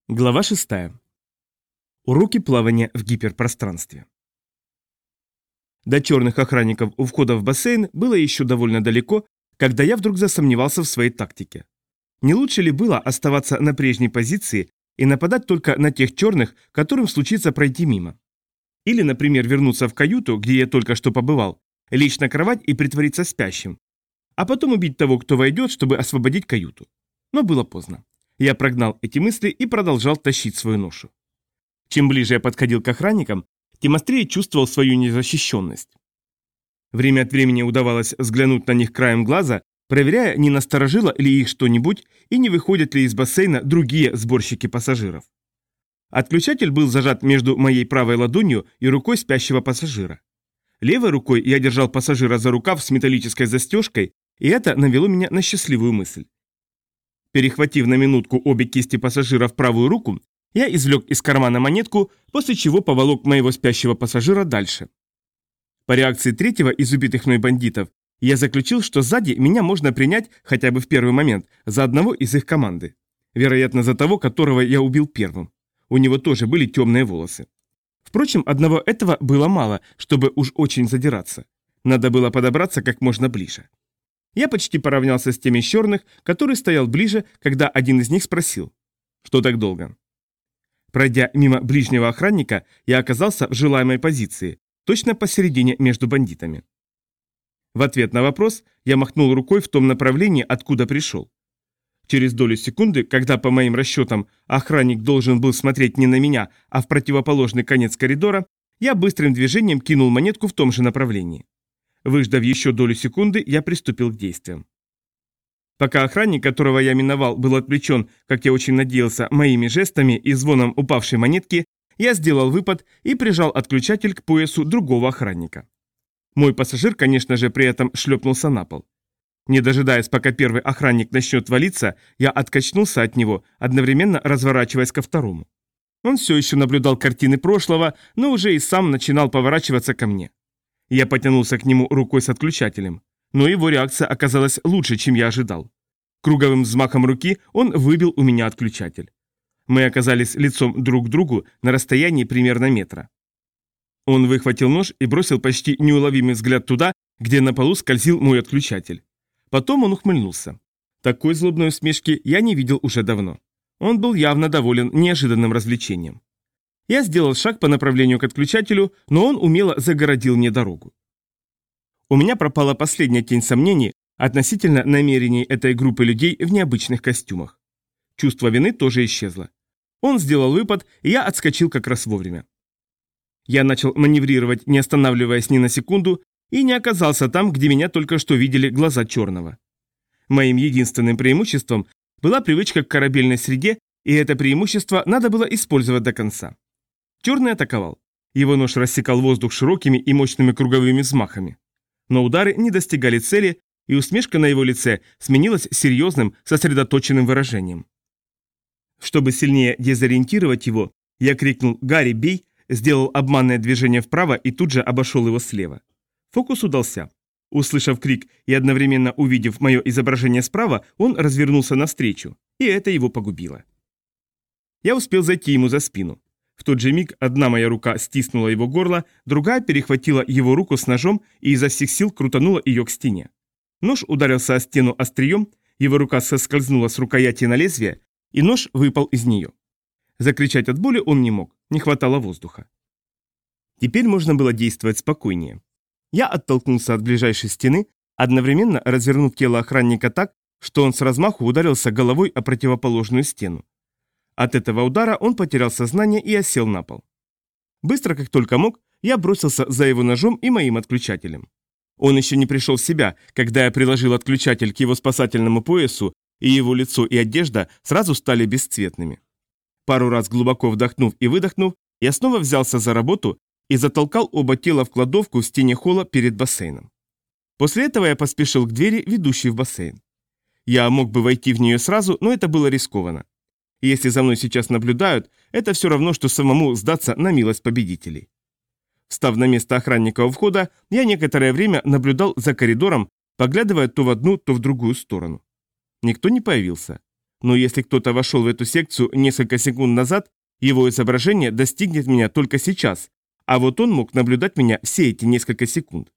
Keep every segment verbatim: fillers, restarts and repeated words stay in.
Глава шестая. Уроки плавания в гиперпространстве. До черных охранников у входа в бассейн было еще довольно далеко, когда я вдруг засомневался в своей тактике. Не лучше ли было оставаться на прежней позиции и нападать только на тех черных, которым случится пройти мимо? Или, например, вернуться в каюту, где я только что побывал, лечь на кровать и притвориться спящим, а потом убить того, кто войдет, чтобы освободить каюту. Но было поздно. Я прогнал эти мысли и продолжал тащить свою ношу. Чем ближе я подходил к охранникам, тем острее чувствовал свою незащищенность. Время от времени удавалось взглянуть на них краем глаза, проверяя, не насторожило ли их что-нибудь и не выходят ли из бассейна другие сборщики пассажиров. Отключатель был зажат между моей правой ладонью и рукой спящего пассажира. Левой рукой я держал пассажира за рукав с металлической застежкой, и это навело меня на счастливую мысль. Перехватив на минутку обе кисти пассажира в правую руку, я извлек из кармана монетку, после чего поволок моего спящего пассажира дальше. По реакции третьего из убитых мной бандитов, я заключил, что сзади меня можно принять, хотя бы в первый момент, за одного из их команды. Вероятно, за того, которого я убил первым. У него тоже были темные волосы. Впрочем, одного этого было мало, чтобы уж очень задираться. Надо было подобраться как можно ближе. Я почти поравнялся с тем из черных, который стоял ближе, когда один из них спросил: «Что так долго?» Пройдя мимо ближнего охранника, я оказался в желаемой позиции, точно посередине между бандитами. В ответ на вопрос я махнул рукой в том направлении, откуда пришел. Через долю секунды, когда, по моим расчетам, охранник должен был смотреть не на меня, а в противоположный конец коридора, я быстрым движением кинул монетку в том же направлении. Выждав еще долю секунды, я приступил к действиям. Пока охранник, которого я миновал, был отвлечен, как я очень надеялся, моими жестами и звоном упавшей монетки, я сделал выпад и прижал отключатель к поясу другого охранника. Мой пассажир, конечно же, при этом шлепнулся на пол. Не дожидаясь, пока первый охранник начнет валиться, я откачнулся от него, одновременно разворачиваясь ко второму. Он все еще наблюдал картины прошлого, но уже и сам начинал поворачиваться ко мне. Я потянулся к нему рукой с отключателем, но его реакция оказалась лучше, чем я ожидал. Круговым взмахом руки он выбил у меня отключатель. Мы оказались лицом друг к другу на расстоянии примерно метра. Он выхватил нож и бросил почти неуловимый взгляд туда, где на полу скользил мой отключатель. Потом он ухмыльнулся. Такой злобной усмешки я не видел уже давно. Он был явно доволен неожиданным развлечением. Я сделал шаг по направлению к отключателю, но он умело загородил мне дорогу. У меня пропала последняя тень сомнений относительно намерений этой группы людей в необычных костюмах. Чувство вины тоже исчезло. Он сделал выпад, и я отскочил как раз вовремя. Я начал маневрировать, не останавливаясь ни на секунду, и не оказался там, где меня только что видели глаза черного. Моим единственным преимуществом была привычка к корабельной среде, и это преимущество надо было использовать до конца. Черный атаковал. Его нож рассекал воздух широкими и мощными круговыми взмахами. Но удары не достигали цели, и усмешка на его лице сменилась серьезным, сосредоточенным выражением. Чтобы сильнее дезориентировать его, я крикнул «Гарри, бей!», сделал обманное движение вправо и тут же обошел его слева. Фокус удался. Услышав крик и одновременно увидев мое изображение справа, он развернулся навстречу, и это его погубило. Я успел зайти ему за спину. В тот же миг одна моя рука стиснула его горло, другая перехватила его руку с ножом и изо всех сил крутанула ее к стене. Нож ударился о стену острием, его рука соскользнула с рукояти на лезвие, и нож выпал из нее. Закричать от боли он не мог, не хватало воздуха. Теперь можно было действовать спокойнее. Я оттолкнулся от ближайшей стены, одновременно развернув тело охранника так, что он с размаху ударился головой о противоположную стену. От этого удара он потерял сознание и осел на пол. Быстро, как только мог, я бросился за его ножом и моим отключателем. Он еще не пришел в себя, когда я приложил отключатель к его спасательному поясу, и его лицо и одежда сразу стали бесцветными. Пару раз глубоко вдохнув и выдохнув, я снова взялся за работу и затолкал оба тела в кладовку в стене холла перед бассейном. После этого я поспешил к двери, ведущей в бассейн. Я мог бы войти в нее сразу, но это было рискованно. Если за мной сейчас наблюдают, это все равно, что самому сдаться на милость победителей. Встав на место охранника у входа, я некоторое время наблюдал за коридором, поглядывая то в одну, то в другую сторону. Никто не появился. Но если кто-то вошел в эту секцию несколько секунд назад, его изображение достигнет меня только сейчас, а вот он мог наблюдать меня все эти несколько секунд.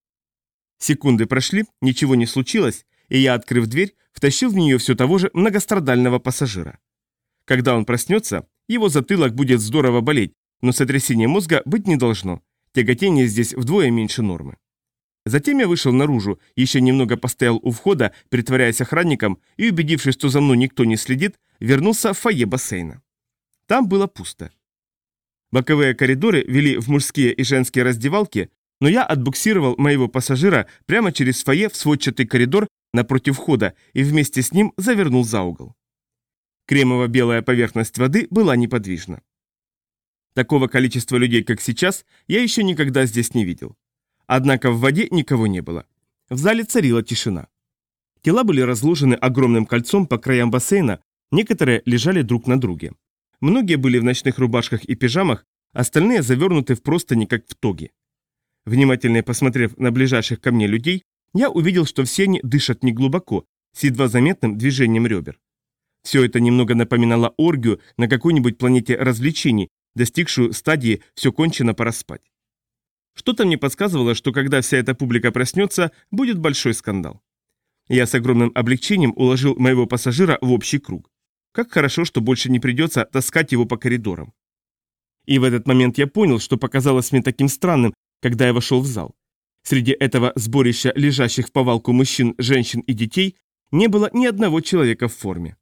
Секунды прошли, ничего не случилось, и я, открыв дверь, втащил в нее все того же многострадального пассажира. Когда он проснется, его затылок будет здорово болеть, но сотрясения мозга быть не должно. Тяготение здесь вдвое меньше нормы. Затем я вышел наружу, еще немного постоял у входа, притворяясь охранником, и, убедившись, что за мной никто не следит, вернулся в фойе бассейна. Там было пусто. Боковые коридоры вели в мужские и женские раздевалки, но я отбуксировал моего пассажира прямо через фойе в сводчатый коридор напротив входа и вместе с ним завернул за угол. Кремово-белая поверхность воды была неподвижна. Такого количества людей, как сейчас, я еще никогда здесь не видел. Однако в воде никого не было. В зале царила тишина. Тела были разложены огромным кольцом по краям бассейна, некоторые лежали друг на друге. Многие были в ночных рубашках и пижамах, остальные завернуты в простыни, как в тоги. Внимательно посмотрев на ближайших ко мне людей, я увидел, что все они дышат неглубоко, с едва заметным движением ребер. Все это немного напоминало оргию на какой-нибудь планете развлечений, достигшую стадии «все кончено, пора спать». Что-то мне подсказывало, что когда вся эта публика проснется, будет большой скандал. Я с огромным облегчением уложил моего пассажира в общий круг. Как хорошо, что больше не придется таскать его по коридорам. И в этот момент я понял, что показалось мне таким странным, когда я вошел в зал. Среди этого сборища лежащих в повалку мужчин, женщин и детей не было ни одного человека в форме.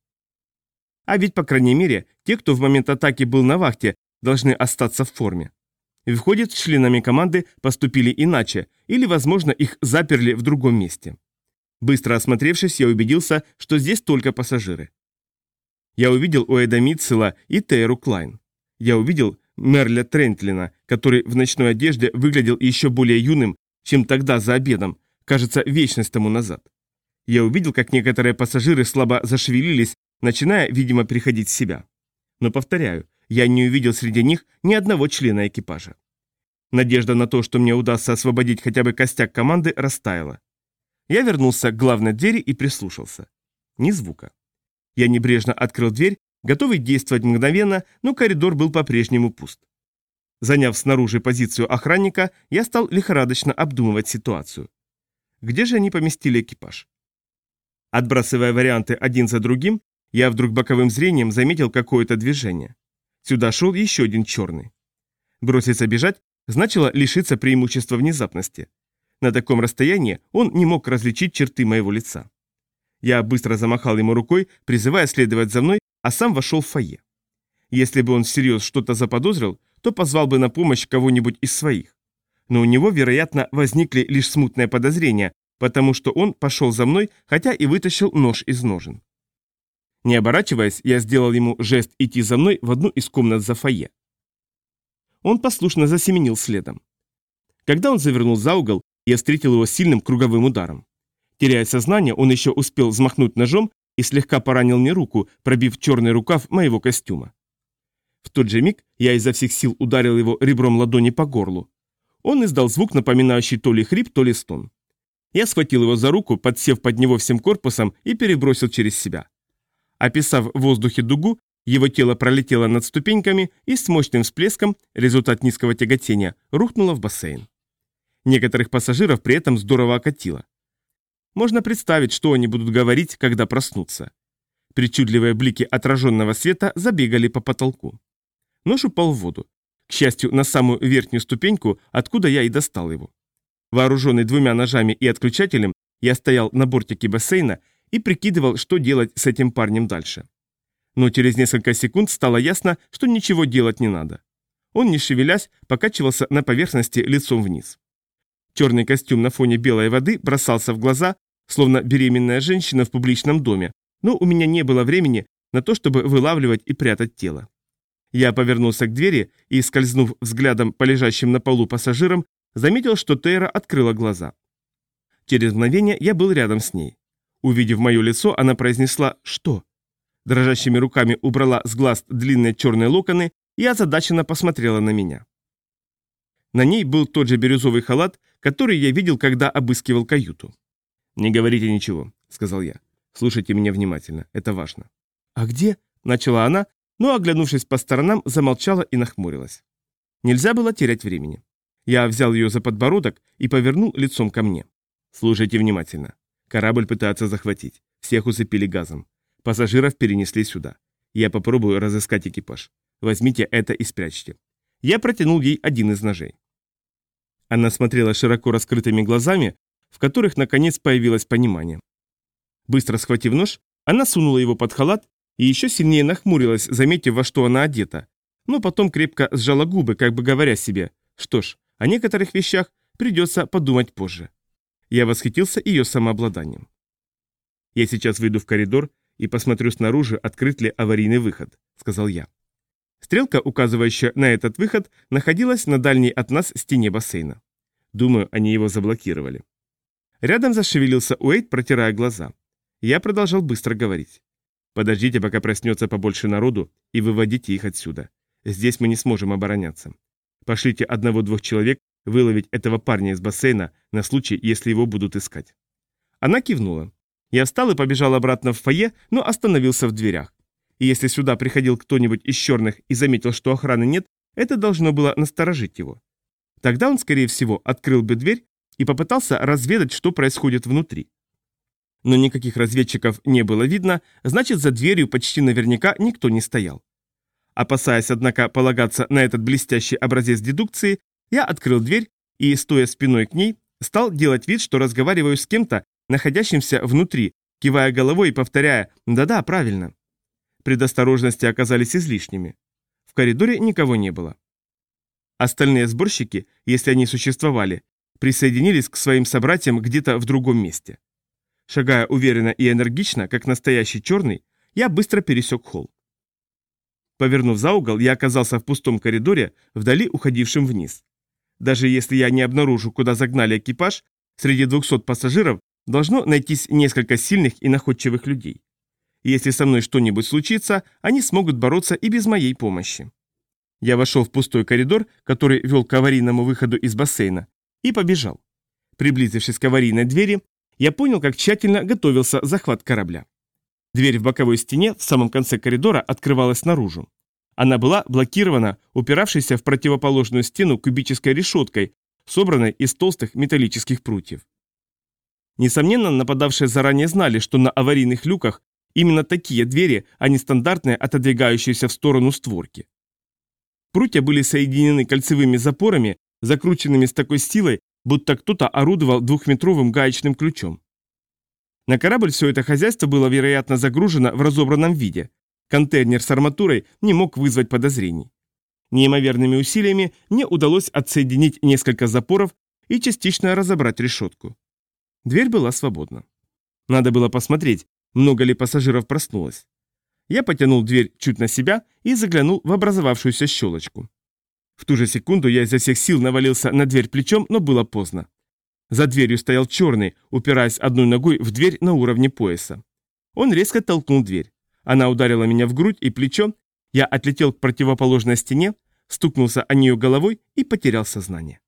А ведь, по крайней мере, те, кто в момент атаки был на вахте, должны остаться в форме. Выходит, с членами команды поступили иначе, или, возможно, их заперли в другом месте. Быстро осмотревшись, я убедился, что здесь только пассажиры. Я увидел Уэйда Митцела и Тейру Клайн. Я увидел Мерля Трентлина, который в ночной одежде выглядел еще более юным, чем тогда за обедом, кажется, вечность тому назад. Я увидел, как некоторые пассажиры слабо зашевелились, начиная, видимо, приходить в себя. Но, повторяю, я не увидел среди них ни одного члена экипажа. Надежда на то, что мне удастся освободить хотя бы костяк команды, растаяла. Я вернулся к главной двери и прислушался. Ни звука. Я небрежно открыл дверь, готовый действовать мгновенно, но коридор был по-прежнему пуст. Заняв снаружи позицию охранника, я стал лихорадочно обдумывать ситуацию. Где же они поместили экипаж? Отбрасывая варианты один за другим, я вдруг боковым зрением заметил какое-то движение. Сюда шел еще один черный. Броситься бежать значило лишиться преимущества внезапности. На таком расстоянии он не мог различить черты моего лица. Я быстро замахал ему рукой, призывая следовать за мной, а сам вошел в фойе. Если бы он всерьез что-то заподозрил, то позвал бы на помощь кого-нибудь из своих. Но у него, вероятно, возникли лишь смутные подозрения, потому что он пошел за мной, хотя и вытащил нож из ножен. Не оборачиваясь, я сделал ему жест идти за мной в одну из комнат за фойе. Он послушно засеменил следом. Когда он завернул за угол, я встретил его сильным круговым ударом. Теряя сознание, он еще успел взмахнуть ножом и слегка поранил мне руку, пробив черный рукав моего костюма. В тот же миг я изо всех сил ударил его ребром ладони по горлу. Он издал звук, напоминающий то ли хрип, то ли стон. Я схватил его за руку, подсев под него всем корпусом и перебросил через себя. Описав в воздухе дугу, его тело пролетело над ступеньками и с мощным всплеском, результат низкого тяготения, рухнуло в бассейн. Некоторых пассажиров при этом здорово окатило. Можно представить, что они будут говорить, когда проснутся. Причудливые блики отраженного света забегали по потолку. Нож упал в воду. К счастью, на самую верхнюю ступеньку, откуда я и достал его. Вооруженный двумя ножами и отключателем, я стоял на бортике бассейна и прикидывал, что делать с этим парнем дальше. Но через несколько секунд стало ясно, что ничего делать не надо. Он, не шевелясь, покачивался на поверхности лицом вниз. Черный костюм на фоне белой воды бросался в глаза, словно беременная женщина в публичном доме, но у меня не было времени на то, чтобы вылавливать и прятать тело. Я повернулся к двери и, скользнув взглядом по лежащим на полу пассажирам, заметил, что Тейра открыла глаза. Через мгновение я был рядом с ней. Увидев мое лицо, она произнесла «Что?». Дрожащими руками убрала с глаз длинные черные локоны и озадаченно посмотрела на меня. На ней был тот же бирюзовый халат, который я видел, когда обыскивал каюту. «Не говорите ничего», — сказал я. «Слушайте меня внимательно, это важно». «А где?» – начала она, но, оглянувшись по сторонам, замолчала и нахмурилась. Нельзя было терять времени. Я взял ее за подбородок и повернул лицом ко мне. «Слушайте внимательно. Корабль пытаются захватить. Всех усыпили газом. Пассажиров перенесли сюда. Я попробую разыскать экипаж. Возьмите это и спрячьте». Я протянул ей один из ножей. Она смотрела широко раскрытыми глазами, в которых наконец появилось понимание. Быстро схватив нож, она сунула его под халат и еще сильнее нахмурилась, заметив, во что она одета, но потом крепко сжала губы, как бы говоря себе: что ж, о некоторых вещах придется подумать позже. Я восхитился ее самообладанием. «Я сейчас выйду в коридор и посмотрю снаружи, открыт ли аварийный выход», — сказал я. Стрелка, указывающая на этот выход, находилась на дальней от нас стене бассейна. Думаю, они его заблокировали. Рядом зашевелился Уэйд, протирая глаза. Я продолжал быстро говорить. «Подождите, пока проснется побольше народу, и выводите их отсюда. Здесь мы не сможем обороняться. Пошлите одного-двух человек выловить этого парня из бассейна на случай, если его будут искать». Она кивнула. Я встал и побежал обратно в фойе, но остановился в дверях. И если сюда приходил кто-нибудь из черных и заметил, что охраны нет, это должно было насторожить его. Тогда он, скорее всего, открыл бы дверь и попытался разведать, что происходит внутри. Но никаких разведчиков не было видно, значит, за дверью почти наверняка никто не стоял. Опасаясь, однако, полагаться на этот блестящий образец дедукции, я открыл дверь и, стоя спиной к ней, стал делать вид, что разговариваю с кем-то, находящимся внутри, кивая головой и повторяя «да-да, правильно». Предосторожности оказались излишними. В коридоре никого не было. Остальные сборщики, если они существовали, присоединились к своим собратьям где-то в другом месте. Шагая уверенно и энергично, как настоящий черный, я быстро пересек холл. Повернув за угол, я оказался в пустом коридоре, вдали уходившем вниз. Даже если я не обнаружу, куда загнали экипаж, среди двухсот пассажиров должно найтись несколько сильных и находчивых людей. Если со мной что-нибудь случится, они смогут бороться и без моей помощи. Я вошел в пустой коридор, который вел к аварийному выходу из бассейна, и побежал. Приблизившись к аварийной двери, я понял, как тщательно готовился захват корабля. Дверь в боковой стене в самом конце коридора открывалась наружу. Она была блокирована, упиравшейся в противоположную стену кубической решеткой, собранной из толстых металлических прутьев. Несомненно, нападавшие заранее знали, что на аварийных люках именно такие двери, а не стандартные, отодвигающиеся в сторону створки. Прутья были соединены кольцевыми запорами, закрученными с такой силой, будто кто-то орудовал двухметровым гаечным ключом. На корабль все это хозяйство было, вероятно, загружено в разобранном виде. Контейнер с арматурой не мог вызвать подозрений. Неимоверными усилиями мне удалось отсоединить несколько запоров и частично разобрать решетку. Дверь была свободна. Надо было посмотреть, много ли пассажиров проснулось. Я потянул дверь чуть на себя и заглянул в образовавшуюся щелочку. В ту же секунду я изо всех сил навалился на дверь плечом, но было поздно. За дверью стоял черный, упираясь одной ногой в дверь на уровне пояса. Он резко толкнул дверь. Она ударила меня в грудь и плечо, я отлетел к противоположной стене, стукнулся о нее головой и потерял сознание.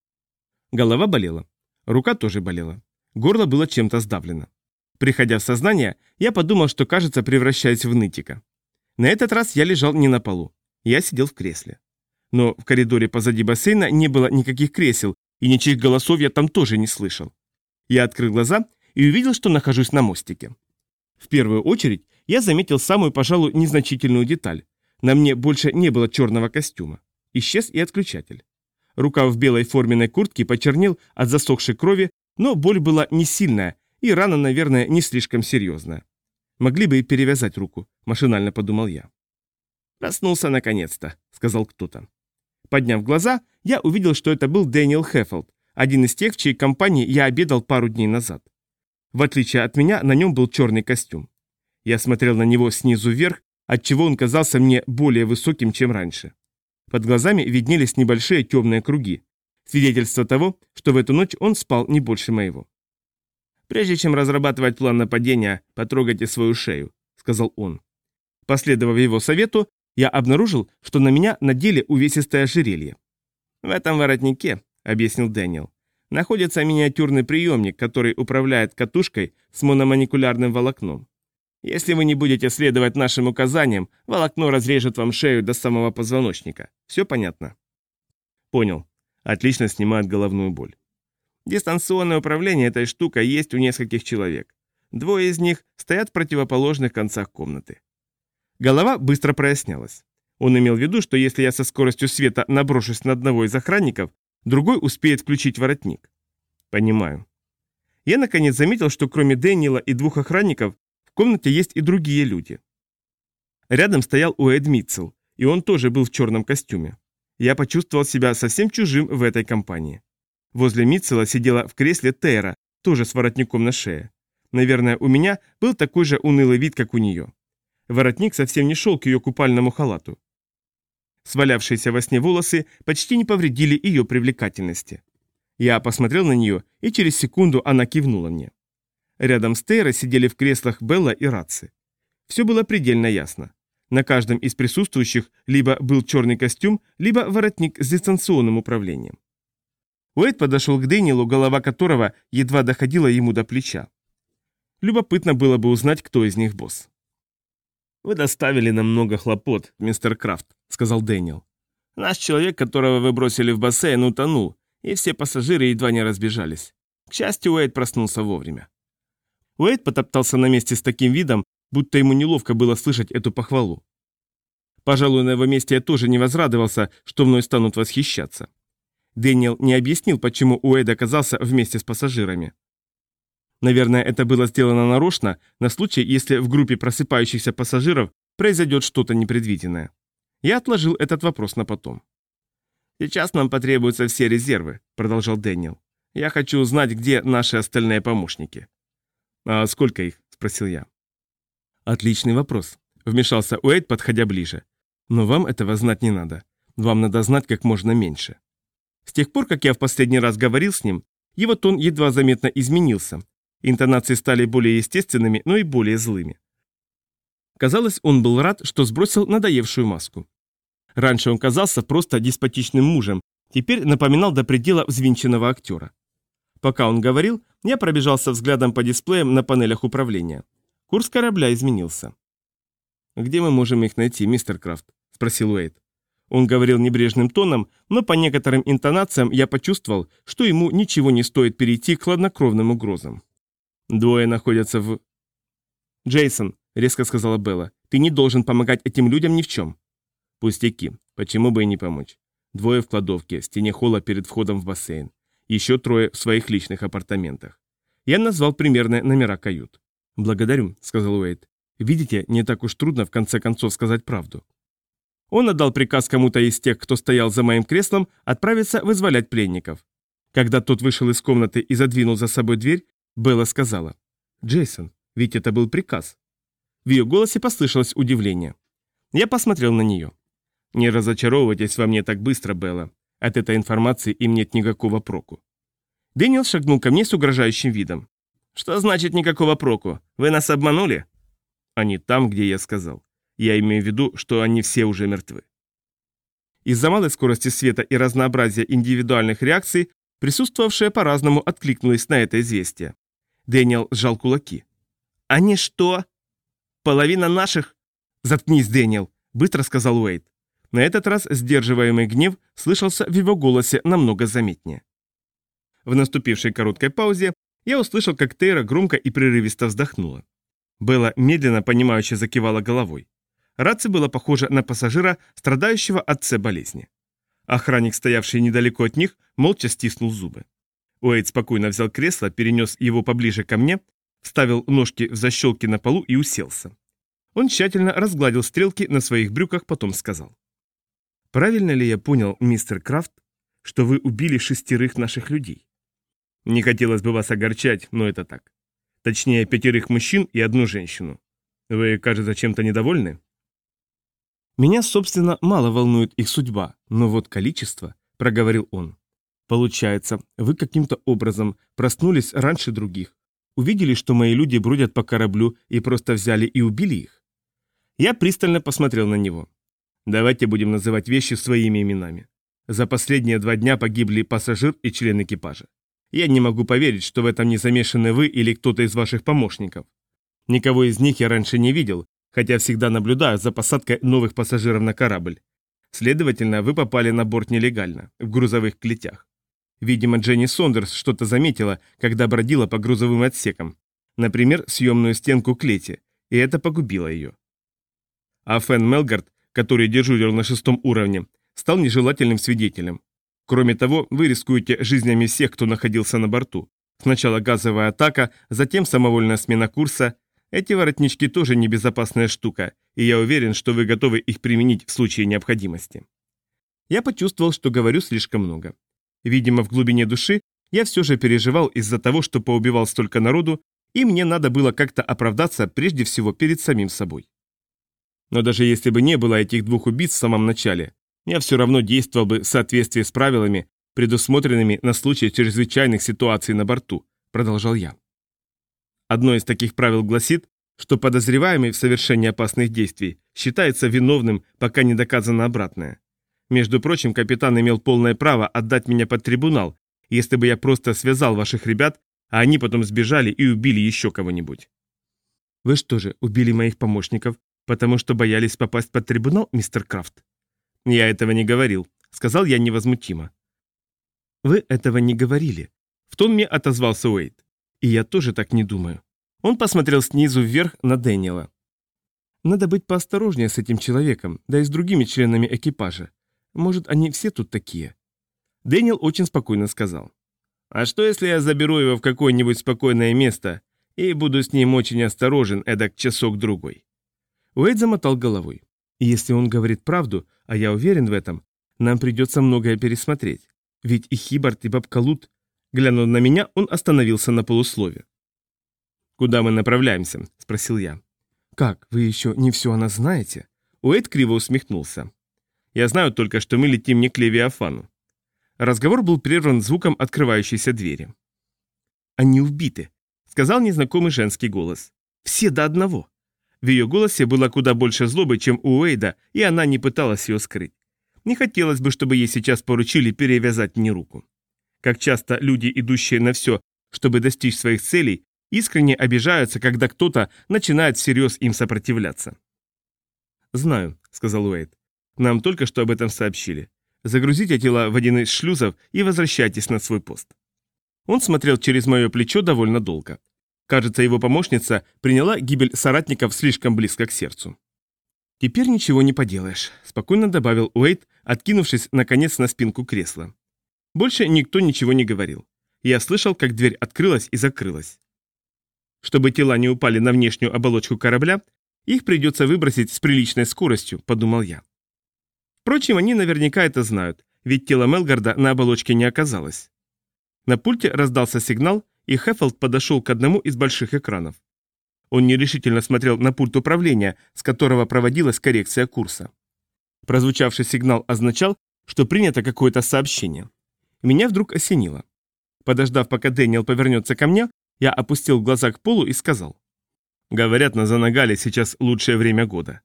Голова болела. Рука тоже болела. Горло было чем-то сдавлено. Приходя в сознание, я подумал, что, кажется, превращаюсь в нытика. На этот раз я лежал не на полу. Я сидел в кресле. Но в коридоре позади бассейна не было никаких кресел, и ничьих голосов я там тоже не слышал. Я открыл глаза и увидел, что нахожусь на мостике. В первую очередь я заметил самую, пожалуй, незначительную деталь. На мне больше не было черного костюма. Исчез и отключатель. Рукав в белой форменной куртке почернел от засохшей крови, но боль была не сильная, и рана, наверное, не слишком серьезная. Могли бы и перевязать руку, машинально подумал я. «Проснулся наконец-то», — сказал кто-то. Подняв глаза, я увидел, что это был Дэниел Хеффилд, один из тех, в чьей компании я обедал пару дней назад. В отличие от меня, на нем был черный костюм. Я смотрел на него снизу вверх, отчего он казался мне более высоким, чем раньше. Под глазами виднелись небольшие темные круги, свидетельство того, что в эту ночь он спал не больше моего. «Прежде чем разрабатывать план нападения, потрогайте свою шею», — сказал он. Последовав его совету, я обнаружил, что на меня надели увесистое ожерелье. «В этом воротнике», — объяснил Дэниел, — «находится миниатюрный приемник, который управляет катушкой с мономаникулярным волокном. Если вы не будете следовать нашим указаниям, волокно разрежет вам шею до самого позвоночника. Все понятно? Понял. Отлично снимает головную боль. Дистанционное управление этой штукой есть у нескольких человек. Двое из них стоят в противоположных концах комнаты. Голова быстро прояснялась. Он имел в виду, что если я со скоростью света наброшусь на одного из охранников, другой успеет включить воротник. Понимаю. Я наконец заметил, что кроме Дэниела и двух охранников в комнате есть и другие люди. Рядом стоял Уэйд Митчелл, и он тоже был в черном костюме. Я почувствовал себя совсем чужим в этой компании. Возле Митчелла сидела в кресле Тейра, тоже с воротником на шее. Наверное, у меня был такой же унылый вид, как у нее. Воротник совсем не шел к ее купальному халату. Свалявшиеся во сне волосы почти не повредили ее привлекательности. Я посмотрел на нее, и через секунду она кивнула мне. Рядом с Тейрой сидели в креслах Белла и Раци. Все было предельно ясно. На каждом из присутствующих либо был черный костюм, либо воротник с дистанционным управлением. Уэйд подошел к Дэниелу, голова которого едва доходила ему до плеча. Любопытно было бы узнать, кто из них босс. «Вы доставили нам много хлопот, мистер Крафт», — сказал Дэниел. «Наш человек, которого вы бросили в бассейн, утонул, и все пассажиры едва не разбежались. К счастью, Уэйд проснулся вовремя». Уэйд потоптался на месте с таким видом, будто ему неловко было слышать эту похвалу. Пожалуй, на его месте я тоже не возрадовался, что мной станут восхищаться. Дэниел не объяснил, почему Уэйд оказался вместе с пассажирами. Наверное, это было сделано нарочно, на случай, если в группе просыпающихся пассажиров произойдет что-то непредвиденное. Я отложил этот вопрос на потом. «Сейчас нам потребуются все резервы», — продолжал Дэниел. «Я хочу узнать, где наши остальные помощники». «А сколько их?» — спросил я. «Отличный вопрос», — вмешался Уэйд, подходя ближе. «Но вам этого знать не надо. Вам надо знать как можно меньше». С тех пор, как я в последний раз говорил с ним, его тон едва заметно изменился. Интонации стали более естественными, но и более злыми. Казалось, он был рад, что сбросил надоевшую маску. Раньше он казался просто деспотичным мужем, теперь напоминал до предела взвинченного актера. Пока он говорил, я пробежался взглядом по дисплеям на панелях управления. Курс корабля изменился. «Где мы можем их найти, мистер Крафт?» – спросил Уэйд. Он говорил небрежным тоном, но по некоторым интонациям я почувствовал, что ему ничего не стоит перейти к хладнокровным угрозам. «Двое находятся в...» «Джейсон», — резко сказала Белла, — «ты не должен помогать этим людям ни в чем». «Пустяки. Почему бы и не помочь? Двое в кладовке, в стене холла перед входом в бассейн. Еще трое в своих личных апартаментах». Я назвал примерные номера кают. «Благодарю», — сказал Уэйд. «Видите, не так уж трудно в конце концов сказать правду». Он отдал приказ кому-то из тех, кто стоял за моим креслом, отправиться вызволять пленников. Когда тот вышел из комнаты и задвинул за собой дверь, Белла сказала: «Джейсон, ведь это был приказ». В ее голосе послышалось удивление. Я посмотрел на нее. «Не разочаровывайтесь во мне так быстро, Белла. От этой информации им нет никакого проку». Дэниел шагнул ко мне с угрожающим видом. «Что значит никакого проку? Вы нас обманули?» «Они там, где я сказал. Я имею в виду, что они все уже мертвы». Из-за малой скорости света и разнообразия индивидуальных реакций присутствовавшие по-разному откликнулись на это известие. Дэниел сжал кулаки. «Они что? Половина наших?» «Заткнись, Дэниел», — быстро сказал Уэйд. На этот раз сдерживаемый гнев слышался в его голосе намного заметнее. В наступившей короткой паузе я услышал, как Тейра громко и прерывисто вздохнула. Белла медленно, понимающе закивала головой. Раци была похожа на пассажира, страдающего от С-болезни. Охранник, стоявший недалеко от них, молча стиснул зубы. Уэйд спокойно взял кресло, перенес его поближе ко мне, вставил ножки в защелки на полу и уселся. Он тщательно разгладил стрелки на своих брюках, потом сказал: «Правильно ли я понял, мистер Крафт, что вы убили шестерых наших людей?» «Не хотелось бы вас огорчать, но это так. Точнее, пятерых мужчин и одну женщину. Вы, кажется, чем-то недовольны?» «Меня, собственно, мало волнует их судьба, но вот количество», — проговорил он. «Получается, вы каким-то образом проснулись раньше других, увидели, что мои люди бродят по кораблю и просто взяли и убили их?» Я пристально посмотрел на него. «Давайте будем называть вещи своими именами. За последние два дня погибли пассажир и член экипажа. Я не могу поверить, что в этом не замешаны вы или кто-то из ваших помощников. Никого из них я раньше не видел, хотя всегда наблюдаю за посадкой новых пассажиров на корабль. Следовательно, вы попали на борт нелегально, в грузовых клетях. Видимо, Дженни Сондерс что-то заметила, когда бродила по грузовым отсекам. Например, съемную стенку клети, и это погубило ее. А Фен Мелгард, который дежурил на шестом уровне, стал нежелательным свидетелем. Кроме того, вы рискуете жизнями всех, кто находился на борту. Сначала газовая атака, затем самовольная смена курса. Эти воротнички тоже небезопасная штука, и я уверен, что вы готовы их применить в случае необходимости. Я почувствовал, что говорю слишком много. Видимо, в глубине души я все же переживал из-за того, что поубивал столько народу, и мне надо было как-то оправдаться прежде всего перед самим собой. Но даже если бы не было этих двух убийств в самом начале, я все равно действовал бы в соответствии с правилами, предусмотренными на случай чрезвычайных ситуаций на борту, продолжал я. Одно из таких правил гласит, что подозреваемый в совершении опасных действий считается виновным, пока не доказано обратное. Между прочим, капитан имел полное право отдать меня под трибунал, если бы я просто связал ваших ребят, а они потом сбежали и убили еще кого-нибудь. Вы что же, убили моих помощников, потому что боялись попасть под трибунал, мистер Крафт? Я этого не говорил, сказал я невозмутимо. Вы этого не говорили. В тон мне отозвался Уэйд. И я тоже так не думаю. Он посмотрел снизу вверх на Дэниела. Надо быть поосторожнее с этим человеком, да и с другими членами экипажа. Может, они все тут такие? Дэниел очень спокойно сказал. А что, если я заберу его в какое-нибудь спокойное место и буду с ним очень осторожен, эдак часок-другой? Уэйд замотал головой. И если он говорит правду, а я уверен в этом, нам придется многое пересмотреть. Ведь и Хибард, и Бабкалут... Глянув на меня, он остановился на полуслове. «Куда мы направляемся?» – спросил я. «Как, вы еще не все о нас знаете?» Уэйд криво усмехнулся. «Я знаю только, что мы летим не к Левиафану». Разговор был прерван звуком открывающейся двери. «Они убиты», – сказал незнакомый женский голос. «Все до одного». В ее голосе было куда больше злобы, чем у Уэйда, и она не пыталась ее скрыть. Не хотелось бы, чтобы ей сейчас поручили перевязать мне руку. Как часто люди, идущие на все, чтобы достичь своих целей, искренне обижаются, когда кто-то начинает всерьез им сопротивляться. «Знаю», — сказал Уэйд. «Нам только что об этом сообщили. Загрузите тела в один из шлюзов и возвращайтесь на свой пост». Он смотрел через мое плечо довольно долго. Кажется, его помощница приняла гибель соратников слишком близко к сердцу. «Теперь ничего не поделаешь», — спокойно добавил Уэйд, откинувшись, наконец, на спинку кресла. Больше никто ничего не говорил. Я слышал, как дверь открылась и закрылась. Чтобы тела не упали на внешнюю оболочку корабля, их придется выбросить с приличной скоростью, подумал я. Впрочем, они наверняка это знают, ведь тело Мелгарда на оболочке не оказалось. На пульте раздался сигнал, и Хеффилд подошел к одному из больших экранов. Он нерешительно смотрел на пульт управления, с которого проводилась коррекция курса. Прозвучавший сигнал означал, что принято какое-то сообщение. Меня вдруг осенило. Подождав, пока Дэниел повернется ко мне, я опустил глаза к полу и сказал. «Говорят, на Занагале сейчас лучшее время года».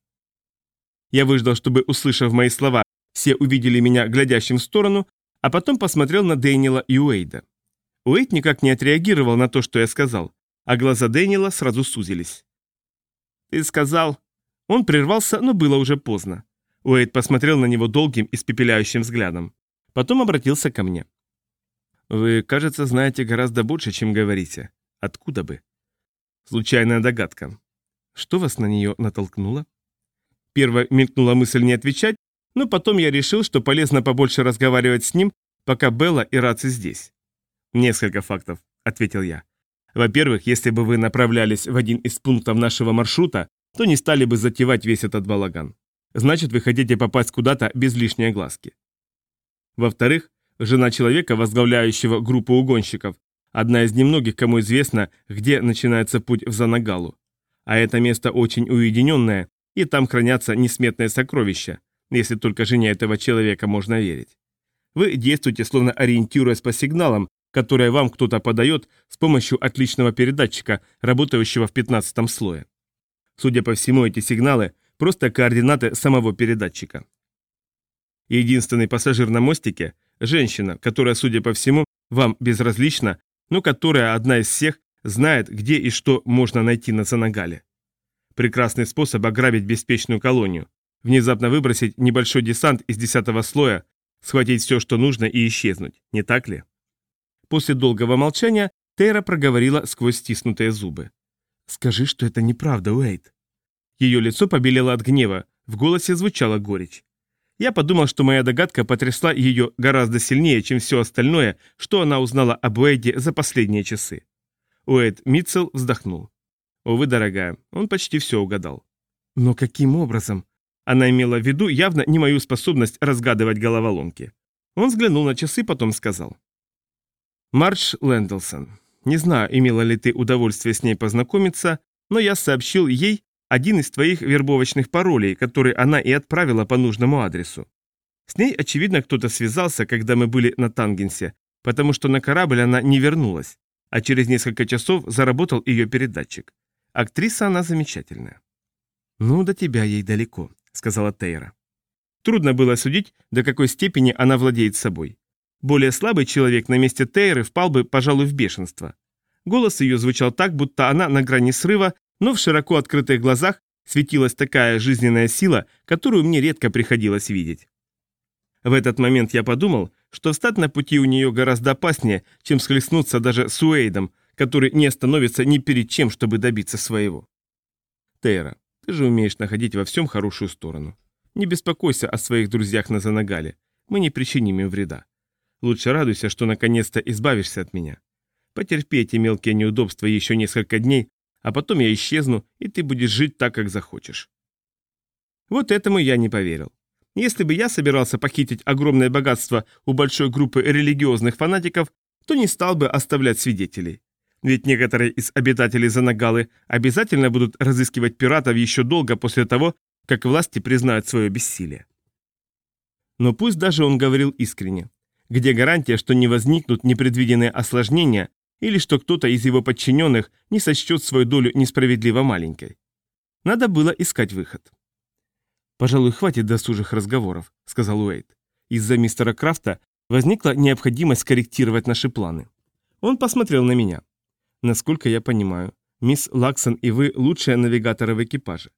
Я выждал, чтобы, услышав мои слова, все увидели меня глядящим в сторону, а потом посмотрел на Дэниела и Уэйда. Уэйд никак не отреагировал на то, что я сказал, а глаза Дэниела сразу сузились. «Ты сказал...» Он прервался, но было уже поздно. Уэйд посмотрел на него долгим, испепеляющим взглядом. Потом обратился ко мне. «Вы, кажется, знаете гораздо больше, чем говорите. Откуда бы?» «Случайная догадка». «Что вас на нее натолкнуло?» Первая мелькнула мысль не отвечать, но потом я решил, что полезно побольше разговаривать с ним, пока Белла и Раци здесь. «Несколько фактов», — ответил я. «Во-первых, если бы вы направлялись в один из пунктов нашего маршрута, то не стали бы затевать весь этот балаган. Значит, вы хотите попасть куда-то без лишней огласки. Во-вторых, жена человека, возглавляющего группу угонщиков, одна из немногих, кому известно, где начинается путь в Занагалу. А это место очень уединенное, и там хранятся несметные сокровища, если только жене этого человека можно верить. Вы действуете, словно ориентируясь по сигналам, которые вам кто-то подает с помощью отличного передатчика, работающего в пятнадцатом слое. Судя по всему, эти сигналы – просто координаты самого передатчика. Единственный пассажир на мостике – женщина, которая, судя по всему, вам безразлична, но которая одна из всех, Знает, где и что можно найти на Занагале. Прекрасный способ ограбить беспечную колонию. Внезапно выбросить небольшой десант из десятого слоя, схватить все, что нужно, и исчезнуть. Не так ли? После долгого молчания Тейра проговорила сквозь стиснутые зубы. «Скажи, что это неправда, Уэйд». Ее лицо побелело от гнева, в голосе звучала горечь. Я подумал, что моя догадка потрясла ее гораздо сильнее, чем все остальное, что она узнала об Уэйде за последние часы. Уэйд Митцелл вздохнул. «Увы, дорогая, он почти все угадал». «Но каким образом?» Она имела в виду явно не мою способность разгадывать головоломки. Он взглянул на часы, потом сказал. «Мардж Лэндлсон, не знаю, имела ли ты удовольствие с ней познакомиться, но я сообщил ей один из твоих вербовочных паролей, который она и отправила по нужному адресу. С ней, очевидно, кто-то связался, когда мы были на Тангенсе, потому что на корабль она не вернулась, а через несколько часов заработал ее передатчик. Актриса она замечательная». «Ну, до тебя ей далеко», — сказала Тейра. Трудно было судить, до какой степени она владеет собой. Более слабый человек на месте Тейры впал бы, пожалуй, в бешенство. Голос ее звучал так, будто она на грани срыва, но в широко открытых глазах светилась такая жизненная сила, которую мне редко приходилось видеть. В этот момент я подумал, что встать на пути у нее гораздо опаснее, чем схлестнуться даже с Уэйдом, который не остановится ни перед чем, чтобы добиться своего. Тейра, ты же умеешь находить во всем хорошую сторону. Не беспокойся о своих друзьях на Занагале, мы не причиним им вреда. Лучше радуйся, что наконец-то избавишься от меня. Потерпи эти мелкие неудобства еще несколько дней, а потом я исчезну, и ты будешь жить так, как захочешь». Вот этому я не поверил. Если бы я собирался похитить огромное богатство у большой группы религиозных фанатиков, то не стал бы оставлять свидетелей. Ведь некоторые из обитателей Занагалы обязательно будут разыскивать пиратов еще долго после того, как власти признают свое бессилие. Но пусть даже он говорил искренне. Где гарантия, что не возникнут непредвиденные осложнения или что кто-то из его подчиненных не сочтет свою долю несправедливо маленькой? Надо было искать выход. «Пожалуй, хватит досужих разговоров», — сказал Уэйд. «Из-за мистера Крафта возникла необходимость корректировать наши планы». Он посмотрел на меня. «Насколько я понимаю, мисс Лаксон и вы лучшие навигаторы в экипаже.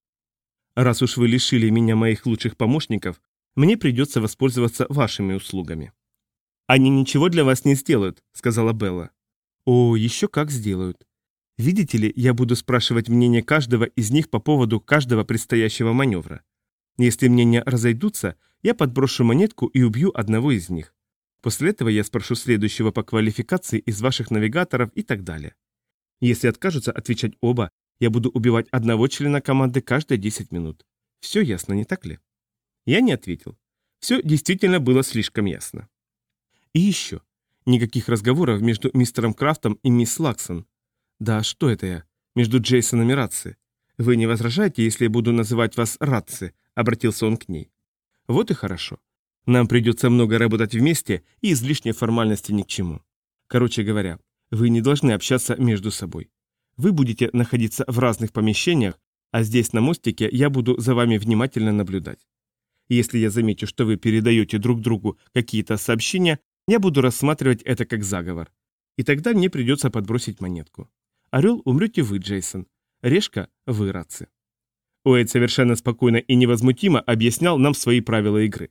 Раз уж вы лишили меня моих лучших помощников, мне придется воспользоваться вашими услугами». «Они ничего для вас не сделают», — сказала Белла. «О, еще как сделают. Видите ли, я буду спрашивать мнение каждого из них по поводу каждого предстоящего маневра. Если мнения разойдутся, я подброшу монетку и убью одного из них. После этого я спрошу следующего по квалификации из ваших навигаторов и так далее. Если откажутся отвечать оба, я буду убивать одного члена команды каждые десять минут. Все ясно, не так ли?» Я не ответил. Все действительно было слишком ясно. И еще. Никаких разговоров между мистером Крафтом и мисс Лаксон. Да, что это я? Между Джейсоном и Ратси. Вы не возражаете, если я буду называть вас Ратси? Обратился он к ней. Вот и хорошо. Нам придется много работать вместе, и излишней формальности ни к чему. Короче говоря, вы не должны общаться между собой. Вы будете находиться в разных помещениях, а здесь на мостике я буду за вами внимательно наблюдать. Если я замечу, что вы передаете друг другу какие-то сообщения, я буду рассматривать это как заговор. И тогда мне придется подбросить монетку. Орел умрете вы, Джейсон. Решка вы, Ратси. Уэйд совершенно спокойно и невозмутимо объяснял нам свои правила игры.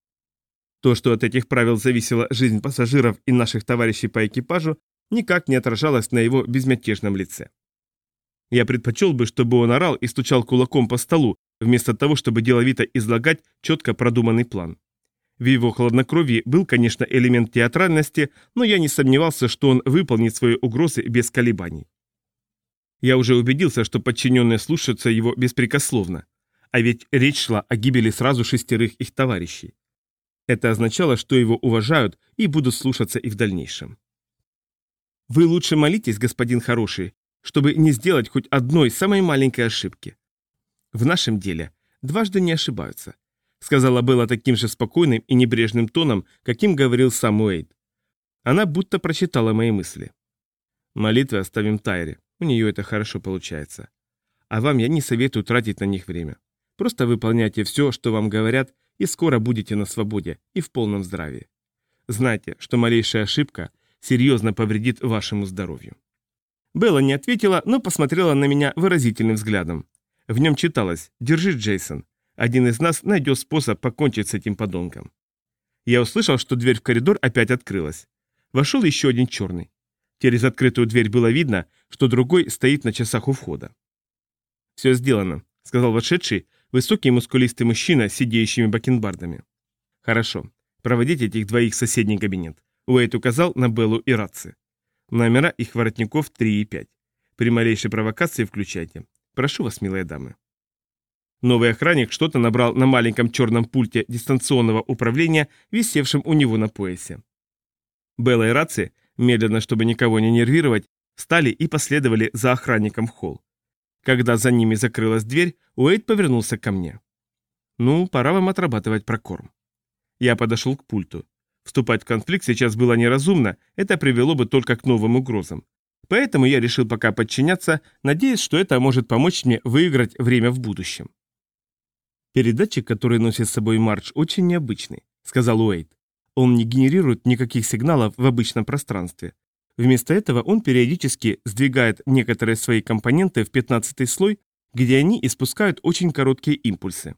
То, что от этих правил зависела жизнь пассажиров и наших товарищей по экипажу, никак не отражалось на его безмятежном лице. Я предпочел бы, чтобы он орал и стучал кулаком по столу, вместо того, чтобы деловито излагать четко продуманный план. В его хладнокровии был, конечно, элемент театральности, но я не сомневался, что он выполнит свои угрозы без колебаний. Я уже убедился, что подчиненные слушаются его беспрекословно, а ведь речь шла о гибели сразу шестерых их товарищей. Это означало, что его уважают и будут слушаться и в дальнейшем. Вы лучше молитесь, господин хороший, чтобы не сделать хоть одной самой маленькой ошибки. В нашем деле дважды не ошибаются, сказала Белла таким же спокойным и небрежным тоном, каким говорил сам Уэйд. Она будто прочитала мои мысли. Молитвы оставим Тайре, у нее это хорошо получается. А вам я не советую тратить на них время. Просто выполняйте все, что вам говорят, и скоро будете на свободе и в полном здравии. Знайте, что малейшая ошибка серьезно повредит вашему здоровью. Белла не ответила, но посмотрела на меня выразительным взглядом. В нем читалось: «Держи, Джейсон. Один из нас найдет способ покончить с этим подонком». Я услышал, что дверь в коридор опять открылась. Вошел еще один черный. Через открытую дверь было видно, что другой стоит на часах у входа. «Все сделано», — сказал вошедший, высокий мускулистый мужчина с сидеющими бакенбардами. «Хорошо. Проводите этих двоих в соседний кабинет». Уэйд указал на Беллу и Ратцы. «Номера их воротников три и пять. При малейшей провокации включайте. Прошу вас, милые дамы». Новый охранник что-то набрал на маленьком черном пульте дистанционного управления, висевшем у него на поясе. Белла и Ратцы, медленно, чтобы никого не нервировать, встали и последовали за охранником в холл. Когда за ними закрылась дверь, Уэйд повернулся ко мне. «Ну, пора вам отрабатывать прокорм». Я подошел к пульту. Вступать в конфликт сейчас было неразумно, это привело бы только к новым угрозам. Поэтому я решил пока подчиняться, надеясь, что это может помочь мне выиграть время в будущем. «Передатчик, который носит с собой Мардж, очень необычный», — сказал Уэйд. «Он не генерирует никаких сигналов в обычном пространстве. Вместо этого он периодически сдвигает некоторые свои компоненты в пятнадцатый слой, где они испускают очень короткие импульсы.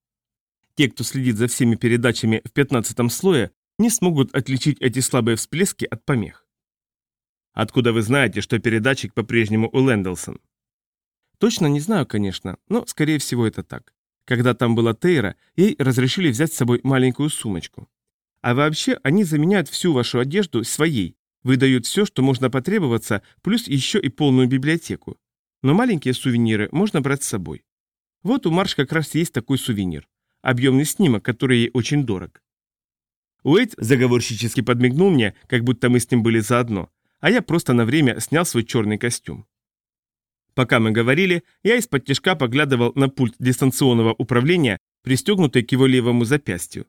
Те, кто следит за всеми передачами в пятнадцатом слое, не смогут отличить эти слабые всплески от помех». «Откуда вы знаете, что передатчик по-прежнему у Лэнделсон?» «Точно не знаю, конечно, но, скорее всего, это так. Когда там была Тейра, ей разрешили взять с собой маленькую сумочку. А вообще, они заменяют всю вашу одежду своей, выдают все, что можно потребоваться, плюс еще и полную библиотеку. Но маленькие сувениры можно брать с собой. Вот у Марш как раз есть такой сувенир. Объемный снимок, который ей очень дорог». Уэйд заговорщически подмигнул мне, как будто мы с ним были заодно, а я просто на время снял свой черный костюм. Пока мы говорили, я из-под тишка поглядывал на пульт дистанционного управления, пристегнутый к его левому запястью.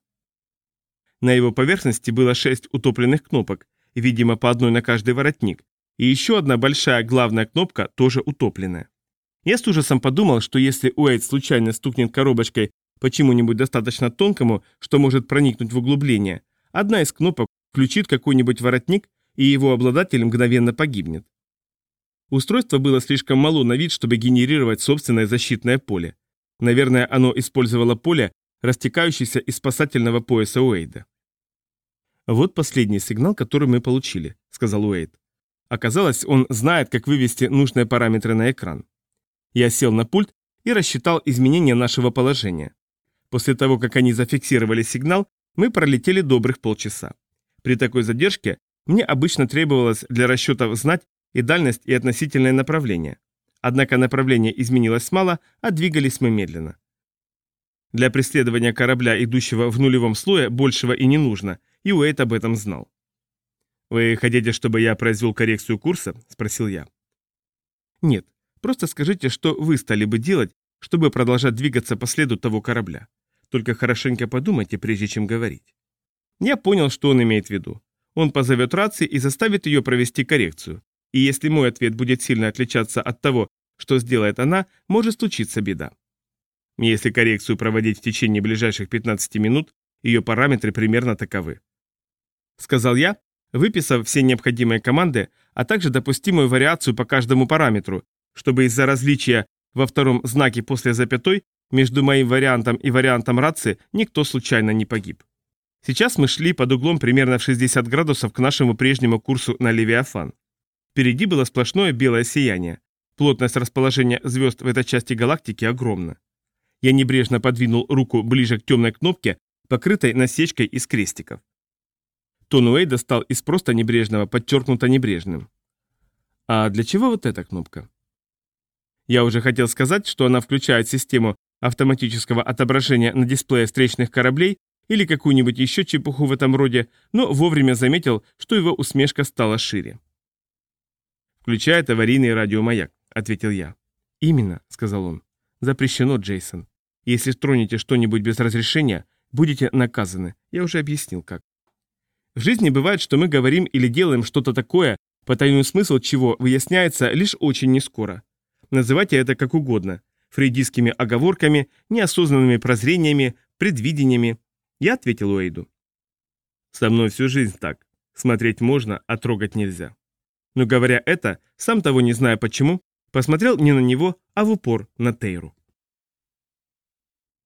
На его поверхности было шесть утопленных кнопок, видимо, по одной на каждый воротник, и еще одна большая главная кнопка, тоже утопленная. Я с ужасом подумал, что если Уэйд случайно стукнет коробочкой по чему-нибудь достаточно тонкому, что может проникнуть в углубление, одна из кнопок включит какой-нибудь воротник, и его обладатель мгновенно погибнет. Устройство было слишком мало на вид, чтобы генерировать собственное защитное поле. Наверное, оно использовало поле, растекающееся из спасательного пояса Уэйда. «Вот последний сигнал, который мы получили», — сказал Уэйд. Оказалось, он знает, как вывести нужные параметры на экран. Я сел на пульт и рассчитал изменения нашего положения. После того, как они зафиксировали сигнал, мы пролетели добрых полчаса. При такой задержке мне обычно требовалось для расчетов знать и дальность, и относительное направление. Однако направление изменилось мало, а двигались мы медленно. Для преследования корабля, идущего в нулевом слое, большего и не нужно, и Уэйд об этом знал. «Вы хотите, чтобы я произвел коррекцию курса?» – спросил я. «Нет, просто скажите, что вы стали бы делать, чтобы продолжать двигаться по следу того корабля. Только хорошенько подумайте, прежде чем говорить». Я понял, что он имеет в виду. Он позовет рации и заставит ее провести коррекцию. И если мой ответ будет сильно отличаться от того, что сделает она, может случиться беда. Если коррекцию проводить в течение ближайших пятнадцати минут, ее параметры примерно таковы. Сказал я, выписав все необходимые команды, а также допустимую вариацию по каждому параметру, чтобы из-за различия во втором знаке после запятой между моим вариантом и вариантом рации никто случайно не погиб. Сейчас мы шли под углом примерно в шестьдесят градусов к нашему прежнему курсу на Левиафан. Впереди было сплошное белое сияние. Плотность расположения звезд в этой части галактики огромна. Я небрежно подвинул руку ближе к темной кнопке, покрытой насечкой из крестиков. Тон Уэйда стал из просто небрежного подчеркнуто небрежным. А для чего вот эта кнопка? Я уже хотел сказать, что она включает систему автоматического отображения на дисплее встречных кораблей или какую-нибудь еще чепуху в этом роде, но вовремя заметил, что его усмешка стала шире. «Включает аварийный радиомаяк», — ответил я. «Именно», — сказал он. «Запрещено, Джейсон. Если тронете что-нибудь без разрешения, будете наказаны. Я уже объяснил, как». В жизни бывает, что мы говорим или делаем что-то такое, потайной смысл чего выясняется лишь очень нескоро. Называйте это как угодно. Фрейдистскими оговорками, неосознанными прозрениями, предвидениями. Я ответил Уэйду. «Со мной всю жизнь так. Смотреть можно, а трогать нельзя». Но говоря это, сам того не зная почему, посмотрел не на него, а в упор на Тейру.